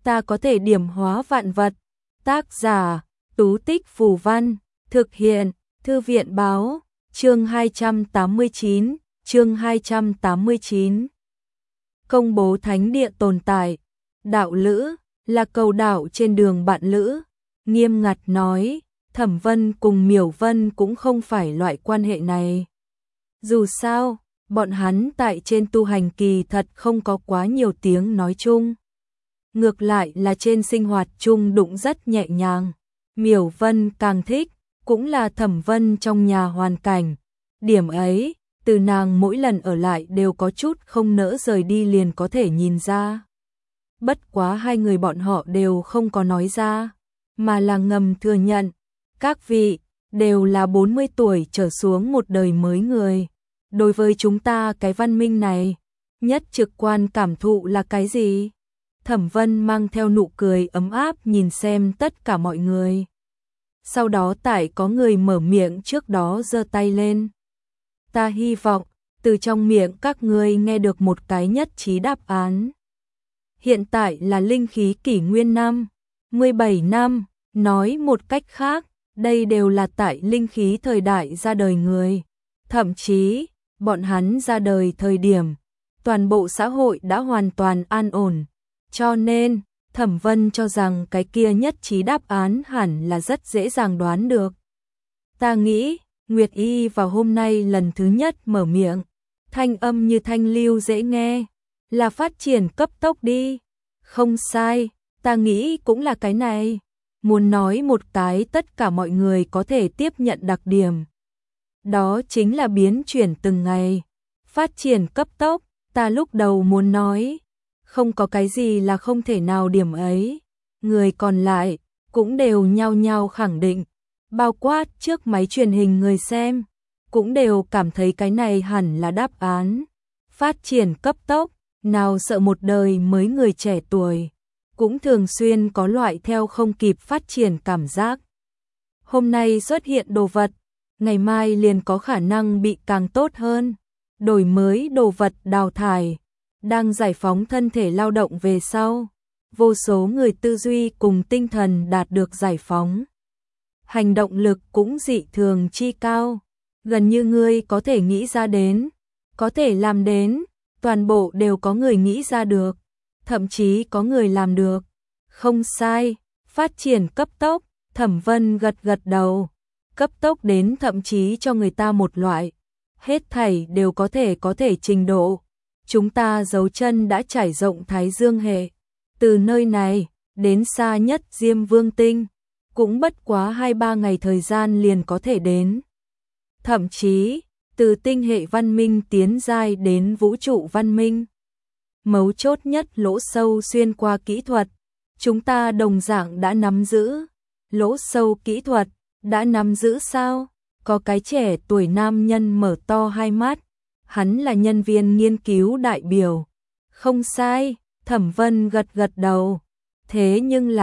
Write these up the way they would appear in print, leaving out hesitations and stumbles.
ta có thể điểm hóa vạn vật. Tác giả, Tú Tích Phù Văn, thực hiện, Thư viện Báo, chương 289, chương 289. Công bố thánh địa tồn tại. Đạo lữ, là cầu đạo trên đường bạn lữ. Nghiêm ngặt nói, Thẩm Vân cùng Miểu Vân cũng không phải loại quan hệ này. Dù sao, bọn hắn tại trên tu hành kỳ thật không có quá nhiều tiếng nói chung. Ngược lại là trên sinh hoạt chung đụng rất nhẹ nhàng. Miểu Vân càng thích, cũng là Thẩm Vân trong nhà hoàn cảnh. Điểm ấy, từ nàng mỗi lần ở lại đều có chút không nỡ rời đi liền có thể nhìn ra. Bất quá hai người bọn họ đều không có nói ra, mà là ngầm thừa nhận. Các vị, đều là 40 tuổi trở xuống một đời mới người. Đối với chúng ta cái văn minh này, nhất trực quan cảm thụ là cái gì? Thẩm Vân mang theo nụ cười ấm áp nhìn xem tất cả mọi người. Sau đó tại có người mở miệng trước đó giơ tay lên. Ta hy vọng, từ trong miệng các ngươi nghe được một cái nhất trí đáp án. Hiện tại là linh khí kỷ nguyên năm, 17 năm, nói một cách khác, đây đều là tại linh khí thời đại ra đời người. Thậm chí, bọn hắn ra đời thời điểm, toàn bộ xã hội đã hoàn toàn an ổn. Cho nên, Thẩm Vân cho rằng cái kia nhất trí đáp án hẳn là rất dễ dàng đoán được. Ta nghĩ, Nguyệt Y vào hôm nay lần thứ nhất mở miệng, thanh âm như thanh lưu dễ nghe, là phát triển cấp tốc đi. Không sai, ta nghĩ cũng là cái này. Muốn nói một cái tất cả mọi người có thể tiếp nhận đặc điểm. Đó chính là biến chuyển từng ngày. Phát triển cấp tốc, ta lúc đầu muốn nói, không có cái gì là không thể nào điểm ấy. Người còn lại, cũng đều nhao nhao khẳng định. Bao quát trước máy truyền hình người xem, cũng đều cảm thấy cái này hẳn là đáp án. Phát triển cấp tốc, nào sợ một đời mới người trẻ tuổi, cũng thường xuyên có loại theo không kịp phát triển cảm giác. Hôm nay xuất hiện đồ vật, ngày mai liền có khả năng bị càng tốt hơn. Đổi mới đồ vật đào thải, đang giải phóng thân thể lao động về sau. Vô số người tư duy cùng tinh thần đạt được giải phóng. Hành động lực cũng dị thường chi cao, gần như ngươi có thể nghĩ ra đến, có thể làm đến, toàn bộ đều có người nghĩ ra được, thậm chí có người làm được. Không sai, phát triển cấp tốc, Thẩm Vân gật gật đầu, cấp tốc đến thậm chí cho người ta một loại, hết thảy đều có thể trình độ. Chúng ta dấu chân đã trải rộng Thái Dương hệ, từ nơi này đến xa nhất Diêm Vương tinh, cũng bất quá 2-3 ngày thời gian liền có thể đến. Thậm chí, từ tinh hệ văn minh tiến giai đến vũ trụ văn minh. Mấu chốt nhất lỗ sâu xuyên qua kỹ thuật, chúng ta đồng dạng đã nắm giữ. Lỗ sâu kỹ thuật, đã nắm giữ sao? Có cái trẻ tuổi nam nhân mở to hai mắt, hắn là nhân viên nghiên cứu đại biểu. Không sai, Thẩm Vân gật gật đầu. Thế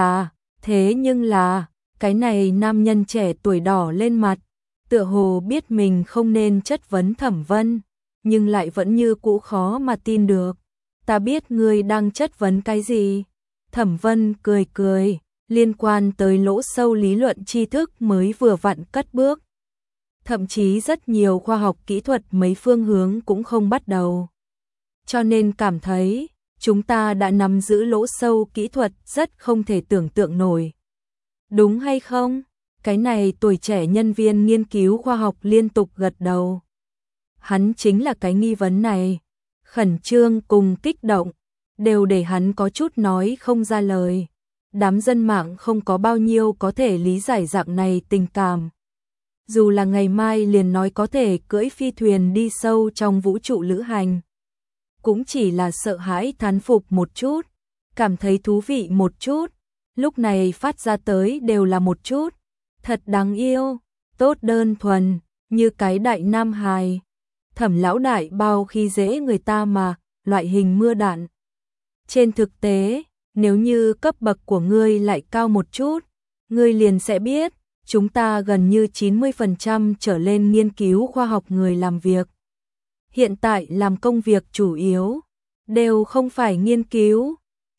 nhưng là, cái này nam nhân trẻ tuổi đỏ lên mặt, tựa hồ biết mình không nên chất vấn Thẩm Vân, nhưng lại vẫn như cũ khó mà tin được. Ta biết ngươi đang chất vấn cái gì? Thẩm Vân cười cười, liên quan tới lỗ sâu lý luận tri thức mới vừa vặn cất bước. Thậm chí rất nhiều khoa học kỹ thuật mấy phương hướng cũng không bắt đầu. Cho nên cảm thấy, chúng ta đã nắm giữ lỗ sâu kỹ thuật rất không thể tưởng tượng nổi. Đúng hay không? Cái này tuổi trẻ nhân viên nghiên cứu khoa học liên tục gật đầu. Hắn chính là cái nghi vấn này. Khẩn trương cùng kích động, đều để hắn có chút nói không ra lời. Đám dân mạng không có bao nhiêu có thể lý giải dạng này tình cảm. Dù là ngày mai liền nói có thể cưỡi phi thuyền đi sâu trong vũ trụ lữ hành. Cũng chỉ là sợ hãi thán phục một chút, cảm thấy thú vị một chút. Lúc này phát ra tới đều là một chút. Thật đáng yêu, tốt đơn thuần, như cái đại nam hài. Thẩm lão đại bao khi dễ người ta mà, loại hình mưa đạn. Trên thực tế, nếu như cấp bậc của ngươi lại cao một chút, ngươi liền sẽ biết, chúng ta gần như 90% trở lên nghiên cứu khoa học người làm việc. Hiện tại làm công việc chủ yếu, đều không phải nghiên cứu.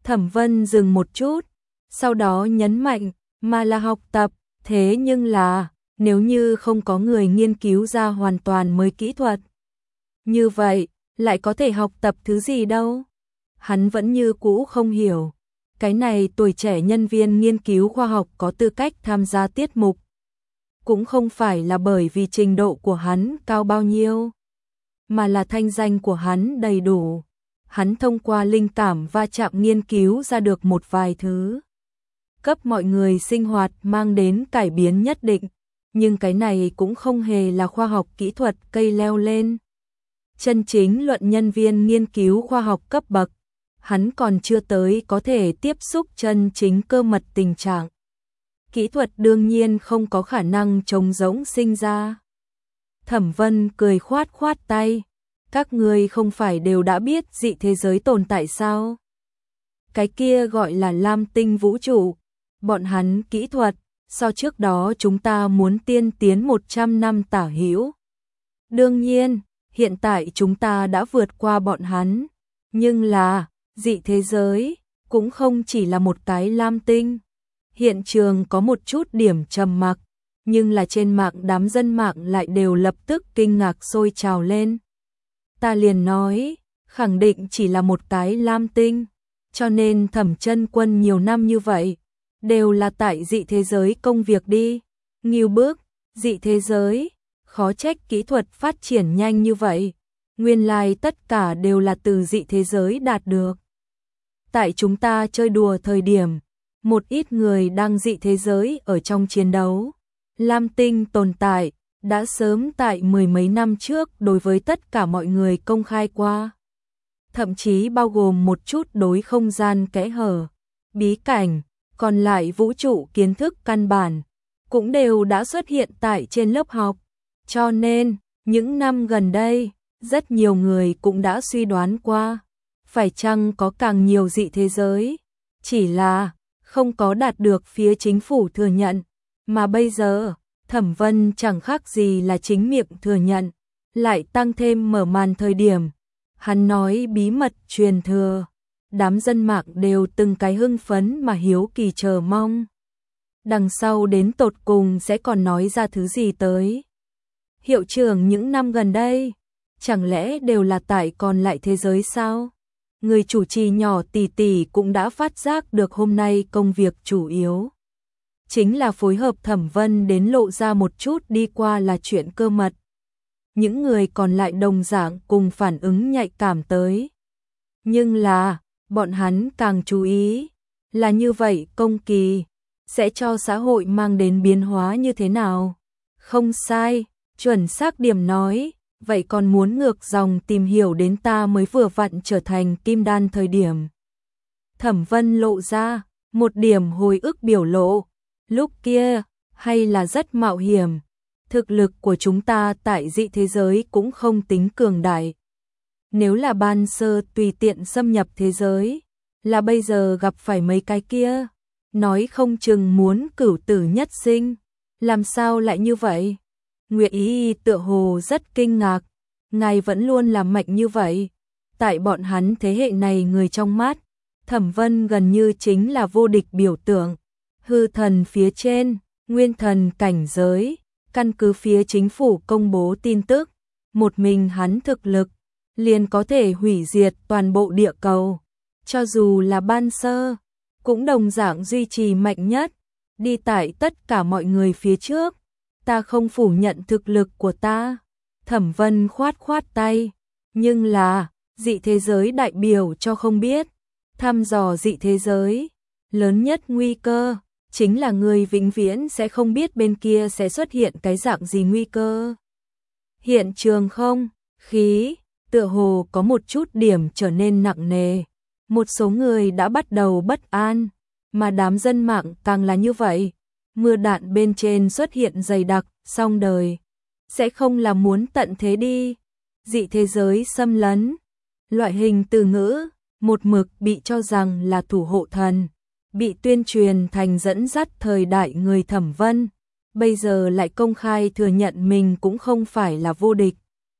Thẩm Vân dừng một chút, sau đó nhấn mạnh, mà là học tập, thế nhưng là, nếu như không có người nghiên cứu ra hoàn toàn mới kỹ thuật. Như vậy, lại có thể học tập thứ gì đâu? Hắn vẫn như cũ không hiểu. Cái này tuổi trẻ nhân viên nghiên cứu khoa học có tư cách tham gia tiết mục. Cũng không phải là bởi vì trình độ của hắn cao bao nhiêu, mà là thanh danh của hắn đầy đủ. Hắn thông qua linh cảm va chạm nghiên cứu ra được một vài thứ, cấp mọi người sinh hoạt mang đến cải biến nhất định, nhưng cái này cũng không hề là khoa học kỹ thuật cây leo lên. Chân chính luận nhân viên nghiên cứu khoa học cấp bậc, hắn còn chưa tới có thể tiếp xúc chân chính cơ mật tình trạng. Kỹ thuật đương nhiên không có khả năng trống rỗng sinh ra. Thẩm Vân cười khoát khoát tay, các ngươi không phải đều đã biết dị thế giới tồn tại sao? Cái kia gọi là lam tinh vũ trụ, bọn hắn kỹ thuật, so trước đó chúng ta muốn tiên tiến 100 năm tả hữu. Đương nhiên, hiện tại chúng ta đã vượt qua bọn hắn, nhưng là, dị thế giới, cũng không chỉ là một cái lam tinh. Hiện trường có một chút điểm trầm mặc, nhưng là trên mạng đám dân mạng lại đều lập tức kinh ngạc sôi trào lên. Ta liền nói, khẳng định chỉ là một cái lam tinh, cho nên Thẩm Chân Quân nhiều năm như vậy, đều là tại dị thế giới công việc đi. Ngưu bước, dị thế giới, khó trách kỹ thuật phát triển nhanh như vậy, nguyên lai tất cả đều là từ dị thế giới đạt được. Tại chúng ta chơi đùa thời điểm, một ít người đang dị thế giới ở trong chiến đấu. Lam tinh tồn tại, đã sớm tại mười mấy năm trước đối với tất cả mọi người công khai qua. Thậm chí bao gồm một chút đối không gian kẽ hở, bí cảnh, còn lại vũ trụ kiến thức căn bản, cũng đều đã xuất hiện tại trên lớp học. Cho nên, những năm gần đây, rất nhiều người cũng đã suy đoán qua, phải chăng có càng nhiều dị thế giới, chỉ là không có đạt được phía chính phủ thừa nhận, mà bây giờ, Thẩm Vân chẳng khác gì là chính miệng thừa nhận, lại tăng thêm mở màn thời điểm. Hắn nói bí mật truyền thừa, đám dân mạng đều từng cái hưng phấn mà hiếu kỳ chờ mong. Đằng sau đến tột cùng sẽ còn nói ra thứ gì tới. Hiệu trưởng những năm gần đây, chẳng lẽ đều là tại còn lại thế giới sao? Người chủ trì nhỏ tỷ tỷ cũng đã phát giác được hôm nay công việc chủ yếu chính là phối hợp Thẩm Vân đến lộ ra một chút đi qua là chuyện cơ mật. Những người còn lại đồng dạng cùng phản ứng nhạy cảm tới. Nhưng là, bọn hắn càng chú ý, là như vậy công kỳ, sẽ cho xã hội mang đến biến hóa như thế nào? Không sai, chuẩn xác điểm nói, vậy còn muốn ngược dòng tìm hiểu đến ta mới vừa vặn trở thành kim đan thời điểm. Thẩm Vân lộ ra, một điểm hồi ức biểu lộ, lúc kia, hay là rất mạo hiểm. Thực lực của chúng ta tại dị thế giới cũng không tính cường đại. Nếu là ban sơ tùy tiện xâm nhập thế giới, là bây giờ gặp phải mấy cái kia, nói không chừng muốn cửu tử nhất sinh, làm sao lại như vậy? Nguyệt Ý tựa hồ rất kinh ngạc, ngài vẫn luôn làm mạnh như vậy. Tại bọn hắn thế hệ này người trong mắt, Thẩm Vân gần như chính là vô địch biểu tượng. Hư thần phía trên, nguyên thần cảnh giới, căn cứ phía chính phủ công bố tin tức, một mình hắn thực lực, liền có thể hủy diệt toàn bộ địa cầu. Cho dù là ban sơ, cũng đồng dạng duy trì mạnh nhất, đi tại tất cả mọi người phía trước. Ta không phủ nhận thực lực của ta. Thẩm Vân khoát khoát tay, nhưng là, dị thế giới đại biểu cho không biết. Thăm dò dị thế giới, lớn nhất nguy cơ, chính là người vĩnh viễn sẽ không biết bên kia sẽ xuất hiện cái dạng gì nguy cơ. Hiện trường không, khí, tựa hồ có một chút điểm trở nên nặng nề. Một số người đã bắt đầu bất an, mà đám dân mạng càng là như vậy. Mưa đạn bên trên xuất hiện dày đặc, xong đời. Sẽ không là muốn tận thế đi. Dị thế giới xâm lấn. Loại hình từ ngữ, một mực bị cho rằng là thủ hộ thần. Bị tuyên truyền thành dẫn dắt thời đại người Thẩm Vân. Bây giờ lại công khai thừa nhận mình cũng không phải là vô địch.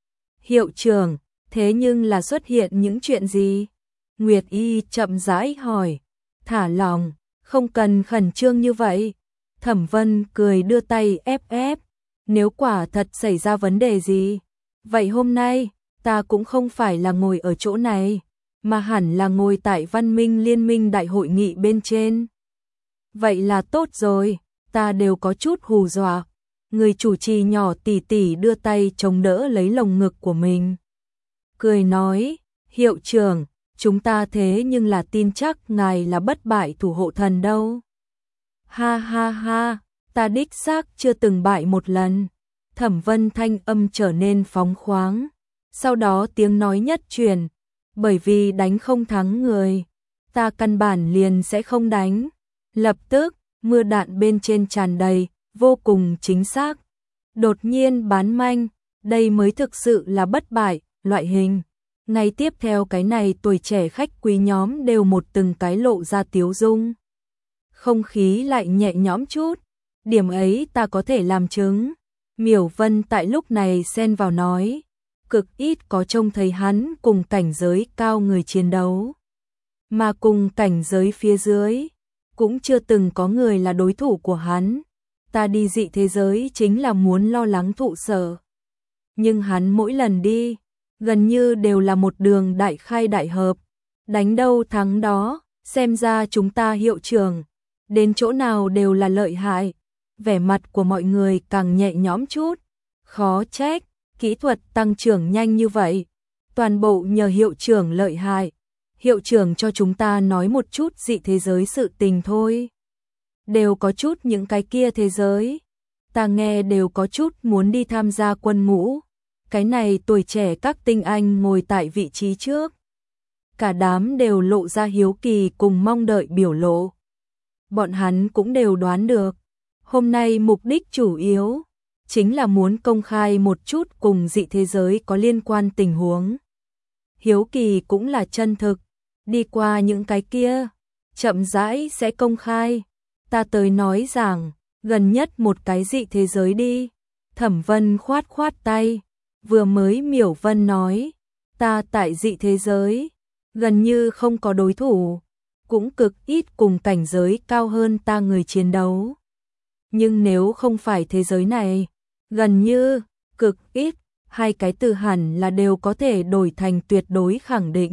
Hiệu trưởng, thế nhưng là xuất hiện những chuyện gì? Nguyệt Y chậm rãi hỏi. thả lỏng, không cần khẩn trương như vậy. Thẩm Vân cười đưa tay ép ép, nếu quả thật xảy ra vấn đề gì, vậy hôm nay ta cũng không phải là ngồi ở chỗ này, mà hẳn là ngồi tại Văn Minh Liên minh đại hội nghị bên trên. Vậy là tốt rồi, ta đều có chút hù dọa. Người chủ trì nhỏ tỉ tỉ đưa tay chống đỡ lấy lồng ngực của mình. Cười nói, hiệu trưởng, chúng ta thế nhưng là tin chắc ngài là bất bại thủ hộ thần đâu. Ha ha ha, ta đích xác chưa từng bại một lần. Thẩm Vân thanh âm trở nên phóng khoáng. Sau đó tiếng nói nhất truyền, bởi vì đánh không thắng người, ta căn bản liền sẽ không đánh. Lập tức, mưa đạn bên trên tràn đầy, vô cùng chính xác. Đột nhiên bán manh, đây mới thực sự là bất bại, loại hình. Ngay tiếp theo cái này tuổi trẻ khách quý nhóm đều một từng cái lộ ra tiếu dung. Không khí lại nhẹ nhõm chút, điểm ấy ta có thể làm chứng. Miểu Vân tại lúc này xen vào nói, cực ít có trông thấy hắn cùng cảnh giới cao người chiến đấu. Mà cùng cảnh giới phía dưới, cũng chưa từng có người là đối thủ của hắn. Ta đi dị thế giới chính là muốn lo lắng thụ sở. Nhưng hắn mỗi lần đi, gần như đều là một đường đại khai đại hợp. Đánh đâu thắng đó, xem ra chúng ta hiệu trưởng, đến chỗ nào đều là lợi hại. Vẻ mặt của mọi người càng nhẹ nhõm chút. Khó trách, kỹ thuật tăng trưởng nhanh như vậy. Toàn bộ nhờ hiệu trưởng lợi hại. Hiệu trưởng cho chúng ta nói một chút dị thế giới sự tình thôi. Đều có chút những cái kia thế giới. Ta nghe đều có chút muốn đi tham gia quân ngũ. Cái này tuổi trẻ các tinh anh ngồi tại vị trí trước. Cả đám đều lộ ra hiếu kỳ cùng mong đợi biểu lộ. Bọn hắn cũng đều đoán được. Hôm nay mục đích chủ yếu chính là muốn công khai một chút cùng dị thế giới có liên quan tình huống. Hiếu kỳ cũng là chân thực. Đi qua những cái kia, chậm rãi sẽ công khai. Ta tới nói rằng, gần nhất một cái dị thế giới đi. Thẩm Vân khoát khoát tay. Vừa mới Miểu Vân nói, ta tại dị thế giới, gần như không có đối thủ, cũng cực ít cùng cảnh giới cao hơn ta người chiến đấu. Nhưng nếu không phải thế giới này, gần như, cực ít, hai cái từ hẳn là đều có thể đổi thành tuyệt đối khẳng định.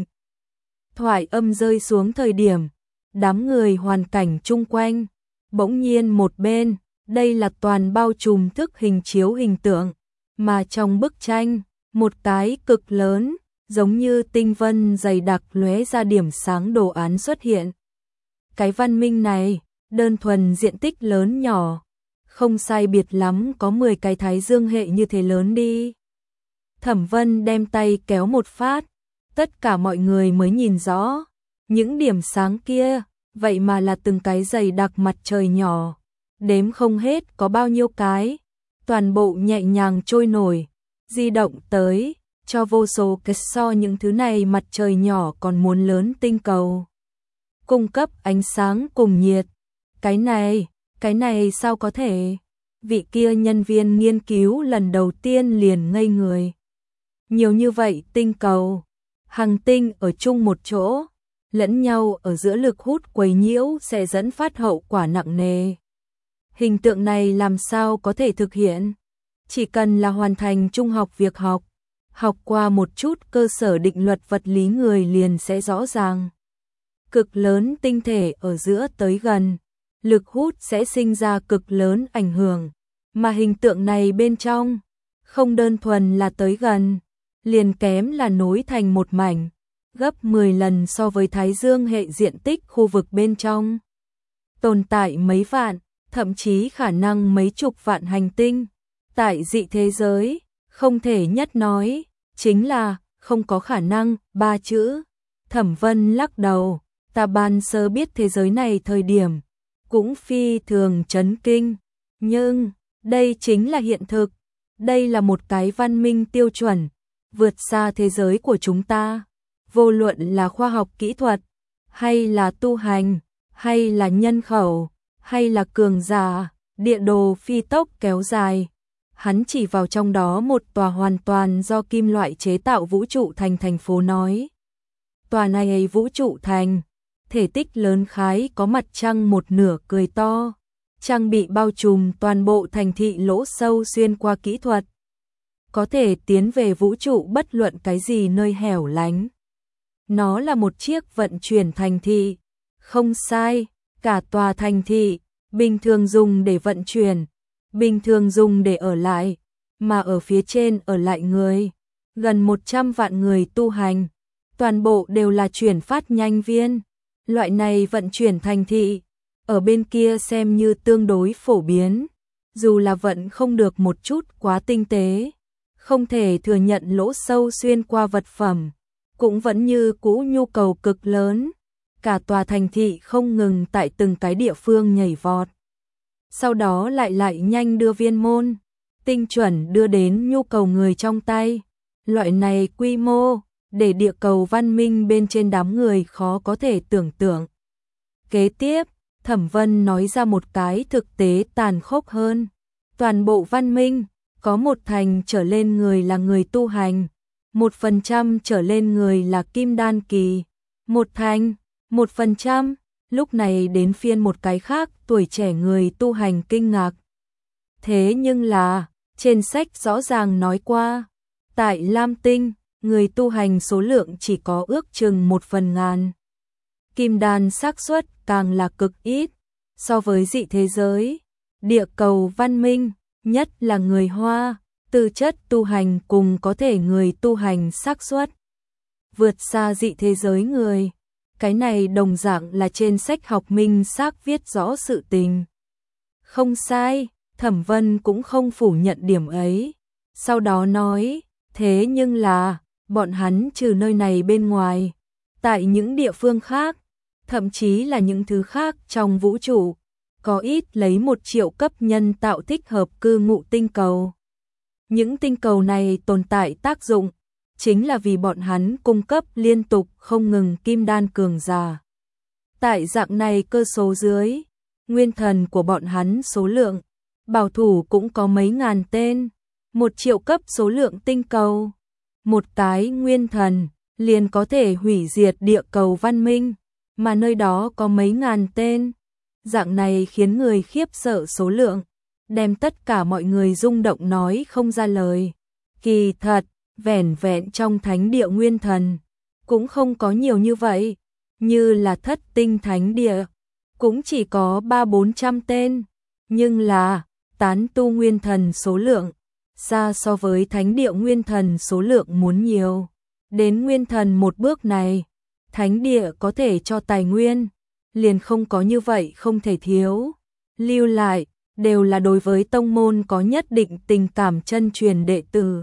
Thoại âm rơi xuống thời điểm, đám người hoàn cảnh chung quanh, bỗng nhiên một bên, đây là toàn bao trùm thức hình chiếu hình tượng, mà trong bức tranh, một cái cực lớn, giống như tinh vân dày đặc lóe ra điểm sáng đồ án xuất hiện. Cái văn minh này, đơn thuần diện tích lớn nhỏ, không sai biệt lắm có 10 cái thái dương hệ như thế lớn đi. Thẩm Vân đem tay kéo một phát, tất cả mọi người mới nhìn rõ, những điểm sáng kia, vậy mà là từng cái dày đặc mặt trời nhỏ, đếm không hết có bao nhiêu cái, toàn bộ nhẹ nhàng trôi nổi, di động tới, cho vô số cái so những thứ này mặt trời nhỏ còn muốn lớn tinh cầu. Cung cấp ánh sáng cùng nhiệt. Cái này sao có thể? Vị kia nhân viên nghiên cứu lần đầu tiên liền ngây người. Nhiều như vậy tinh cầu, hành tinh ở chung một chỗ, lẫn nhau ở giữa lực hút quấy nhiễu sẽ dẫn phát hậu quả nặng nề. Hình tượng này làm sao có thể thực hiện? Chỉ cần là hoàn thành trung học việc học, học qua một chút cơ sở định luật vật lý người liền sẽ rõ ràng. Cực lớn tinh thể ở giữa tới gần, lực hút sẽ sinh ra cực lớn ảnh hưởng, mà hình tượng này bên trong, không đơn thuần là tới gần, liền kém là nối thành một mảnh, gấp 10 lần so với Thái Dương hệ diện tích khu vực bên trong. Tồn tại mấy vạn, thậm chí khả năng mấy chục vạn hành tinh. Tại dị thế giới, không thể nhất nói, chính là không có khả năng, 3 chữ. Thẩm Vân lắc đầu, ta ban sơ biết thế giới này thời điểm, cũng phi thường chấn kinh, nhưng đây chính là hiện thực, đây là một cái văn minh tiêu chuẩn, vượt xa thế giới của chúng ta, vô luận là khoa học kỹ thuật, hay là tu hành, hay là nhân khẩu, hay là cường giả, địa đồ phi tốc kéo dài. Hắn chỉ vào trong đó một tòa hoàn toàn do kim loại chế tạo vũ trụ thành thành phố nói. Tòa này vũ trụ thành, thể tích lớn khái có mặt trăng một nửa cười to, trang bị bao trùm toàn bộ thành thị lỗ sâu xuyên qua kỹ thuật. Có thể tiến về vũ trụ bất luận cái gì nơi hẻo lánh. Nó là một chiếc vận chuyển thành thị. Không sai, cả tòa thành thị, bình thường dùng để vận chuyển, bình thường dùng để ở lại, mà ở phía trên ở lại người. Gần 100 vạn người tu hành, toàn bộ đều là chuyển phát nhanh viên. Loại này vận chuyển thành thị, ở bên kia xem như tương đối phổ biến, dù là vận không được một chút quá tinh tế, không thể thừa nhận lỗ sâu xuyên qua vật phẩm, cũng vẫn như cũ nhu cầu cực lớn. Cả tòa thành thị không ngừng tại từng cái địa phương nhảy vọt. Sau đó lại nhanh đưa viên môn, tinh chuẩn đưa đến nhu cầu người trong tay. Loại này quy mô, để địa cầu văn minh bên trên đám người khó có thể tưởng tượng. Kế tiếp, Thẩm Vân nói ra một cái thực tế tàn khốc hơn. Toàn bộ văn minh, có 1% trở lên người là người tu hành, 1% trở lên người là kim đan kỳ. 1%, lúc này đến phiên một cái khác tuổi trẻ người tu hành kinh ngạc. Thế nhưng là, trên sách rõ ràng nói qua, tại Lam Tinh, người tu hành số lượng chỉ có ước chừng 1/1000. Kim đan xác suất càng là cực ít, so với dị thế giới, địa cầu văn minh, nhất là người Hoa, tư chất tu hành cùng có thể người tu hành xác suất vượt xa dị thế giới người. Cái này đồng dạng là trên sách học minh xác viết rõ sự tình. Không sai, Thẩm Vân cũng không phủ nhận điểm ấy. Sau đó nói, thế nhưng là, bọn hắn trừ nơi này bên ngoài, tại những địa phương khác, thậm chí là những thứ khác trong vũ trụ, có ít lấy 1 triệu cấp nhân tạo thích hợp cư ngụ tinh cầu. Những tinh cầu này tồn tại tác dụng, chính là vì bọn hắn cung cấp liên tục không ngừng kim đan cường giả. Tại dạng này cơ số dưới, nguyên thần của bọn hắn số lượng, bảo thủ cũng có mấy ngàn tên, 1 triệu cấp số lượng tinh cầu. Một cái nguyên thần, liền có thể hủy diệt địa cầu văn minh, mà nơi đó có mấy ngàn tên. Dạng này khiến người khiếp sợ số lượng, đem tất cả mọi người rung động nói không ra lời. Kỳ thật, vẻn vẹn trong thánh địa nguyên thần, cũng không có nhiều như vậy, như là Thất Tinh thánh địa, cũng chỉ có 300-400 tên, nhưng là, tán tu nguyên thần số lượng, xa so với thánh địa nguyên thần số lượng muốn nhiều. Đến nguyên thần một bước này, thánh địa có thể cho tài nguyên, liền không có như vậy không thể thiếu. Lưu lại, đều là đối với tông môn có nhất định tình cảm chân truyền đệ tử.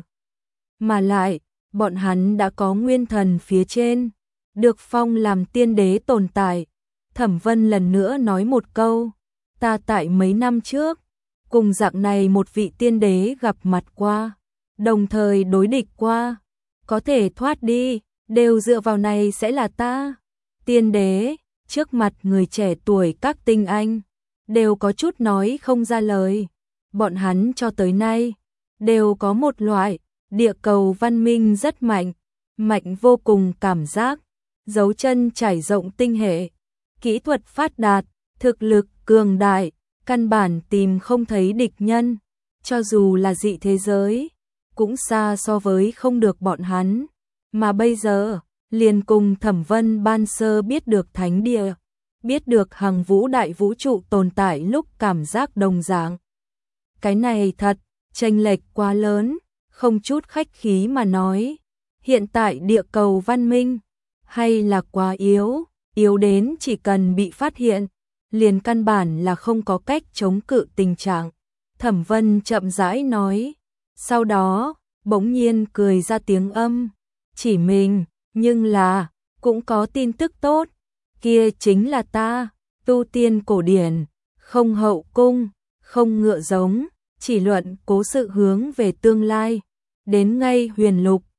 Mà lại, bọn hắn đã có nguyên thần phía trên, được phong làm tiên đế tồn tại. Thẩm Vân lần nữa nói một câu, ta tại mấy năm trước, cùng dạng này một vị tiên đế gặp mặt qua, đồng thời đối địch qua, có thể thoát đi, đều dựa vào này sẽ là ta. Tiên đế, trước mặt người trẻ tuổi các tinh anh, đều có chút nói không ra lời. Bọn hắn cho tới nay, đều có một loại, địa cầu văn minh rất mạnh, mạnh vô cùng cảm giác, dấu chân trải rộng tinh hệ, kỹ thuật phát đạt, thực lực cường đại, căn bản tìm không thấy địch nhân, cho dù là dị thế giới, cũng xa so với không được bọn hắn, mà bây giờ, liền cùng Thẩm Vân ban sơ biết được thánh địa, biết được hằng vũ đại vũ trụ tồn tại lúc cảm giác đồng dạng. Cái này thật, chênh lệch quá lớn, không chút khách khí mà nói, hiện tại địa cầu văn minh, hay là quá yếu, yếu đến chỉ cần bị phát hiện, liền căn bản là không có cách chống cự tình trạng. Thẩm Vân chậm rãi nói, sau đó, bỗng nhiên cười ra tiếng âm, chỉ mình, nhưng là, cũng có tin tức tốt, kia chính là ta, tu tiên cổ điển, không hậu cung, không ngựa giống, chỉ luận cố sự hướng về tương lai, đến ngay huyền lục,